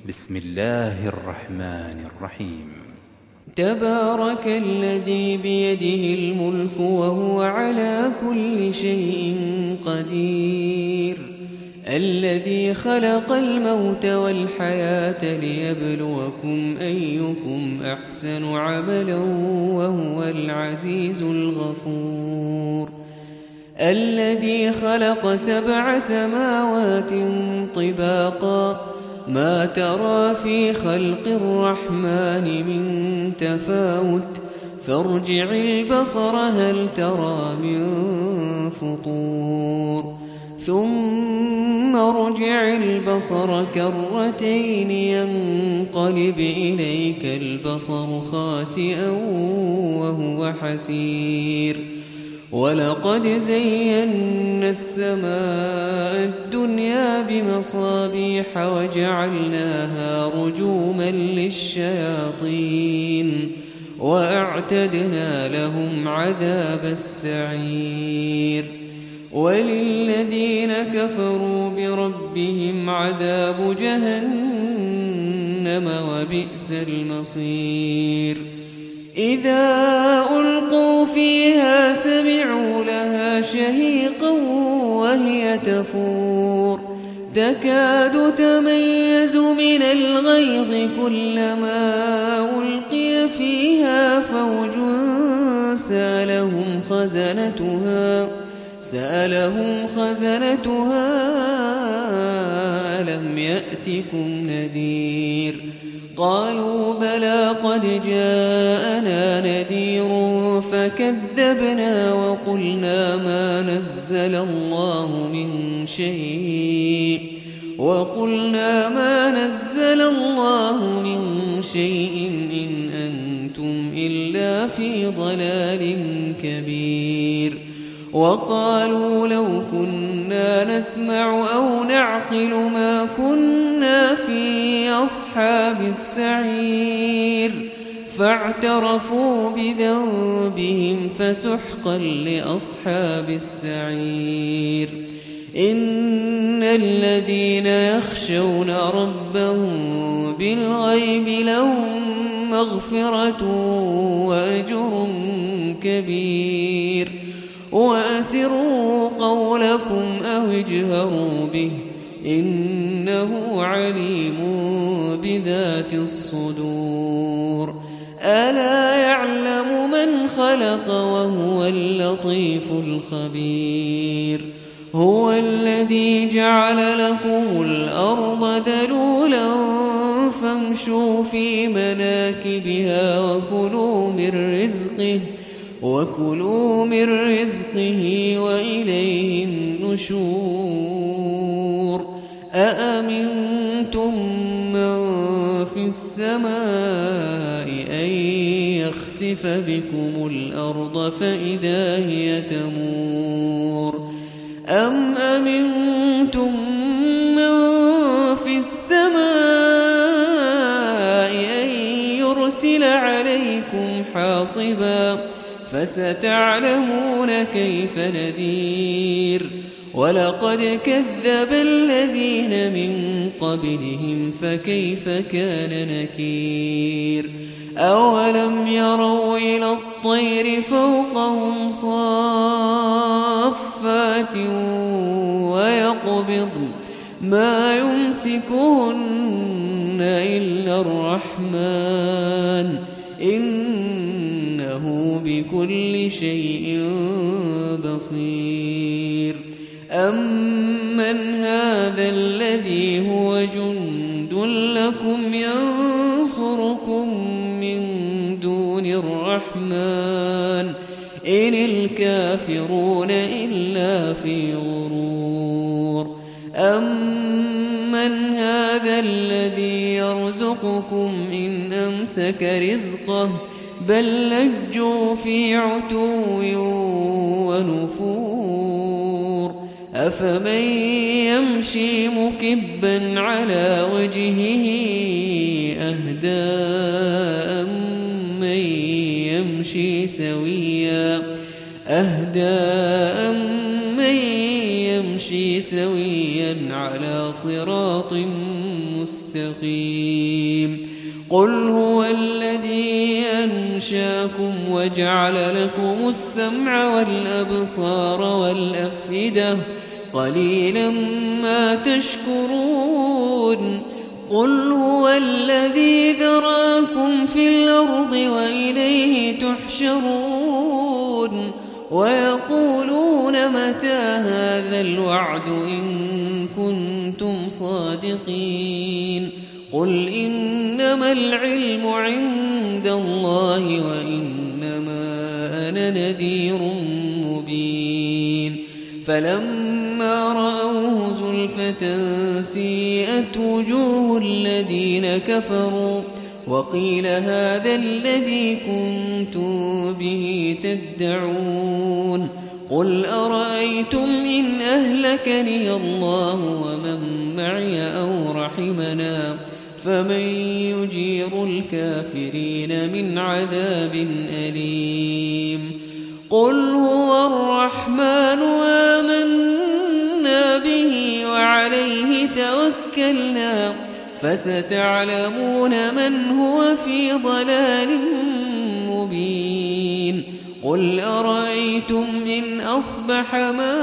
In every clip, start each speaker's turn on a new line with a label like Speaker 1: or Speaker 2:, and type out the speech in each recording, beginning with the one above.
Speaker 1: بسم الله الرحمن الرحيم.
Speaker 2: تبارك الذي بيده الملك وهو على كل شيء قدير، الذي خلق الموت والحياة ليبلوكم أيكم أحسن عملا وهو العزيز الغفور، الذي خلق 7 سماوات طباقا ما ترى في خلق الرحمن من تفاوت فارجع البصر هل ترى من فطور ثم ارجع البصر كرتين ينقلب إليك البصر خاسئا وهو حسير، ولقد زينا السماء الدنيا بمصابيح وجعلناها رجوما للشياطين وأعتدنا لهم عذاب السعير، وللذين كفروا بربهم عذاب جهنم وبئس المصير. إذا ألقوا فيها سمعوا لها شهيقا وهي تفور تكاد تميز من الغيظ كلما ألقي فيها فوج سألهم خزنتها ألم يأتكم نذير؟ قالوا بلى قد جاءنا نذير فكذبنا وقلنا ما نزل الله من شيء إن أنتم إلا في ضلال كبير. وقالوا لو كنا نسمع أو نعقل ما كنا في أصحاب السعير، فاعترفوا بذنبهم فسحقا لأصحاب السعير. إن الذين يخشون ربهم بالغيب لهم مغفرة وأجر كبير، وأسروا قولكم أو اجهروا به إنه عليم بذات الصدور. ألا يعلم من خلق وهو اللطيف الخبير. هو الذي جعل لكم الأرض ذلولا فامشوا في مناكبها وكلوا من رزقه وإليه النشور. أأمنتم من في السماء أن يخسف بكم الأرض فإذا هي تمور، أم أمنتم من في السماء أن يرسل عليكم حاصبا فستعلمون كيف نذير. ولقد كذب الذين من قبلهم فكيف كان نكير. أولم يروا إلى الطير فوقهم صافات ويقبضن ما يمسكهن إلا الرحمن إنه بكل شيء بصير. أمن هذا الذي هو جند لكم ينصركم من دون الرحمن إن الكافرون إلا في غرور. أمن هذا الذي يرزقكم إن أمسك رزقه بل لجوا في عتو ونفور. أفمن يمشي مكبا على وجهه أهدى أمن يمشي سويا على صراط مستقيم. مستقيم قل هو الذي أنشاكم وجعل لكم السمع والأبصار والأفئدة قليلا ما تشكرون قل هو الذي ذراكم في الأرض وإليه تحشرون ويقولون متى هذا الوعد إن كنتم صادقين قل إنما العلم عند الله وإنما أنا نذير مبين فلما رأوه زلفة سيئت وجوه الذين كفروا وقيل هذا الذي كنتم به تدعون قل أرأيتم إن أهلكني الله ومن معي أو رحمنا فمن يجير الكافرين من عذاب أليم قل هو الرحمن آمنا به وعليه توكلنا فستعلمون من هو في ضلال مبين قل أرأيتم إن أصبح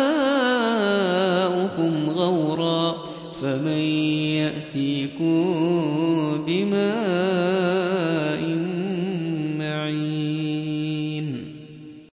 Speaker 2: ماؤكم غورا فمن يأتيكم بماء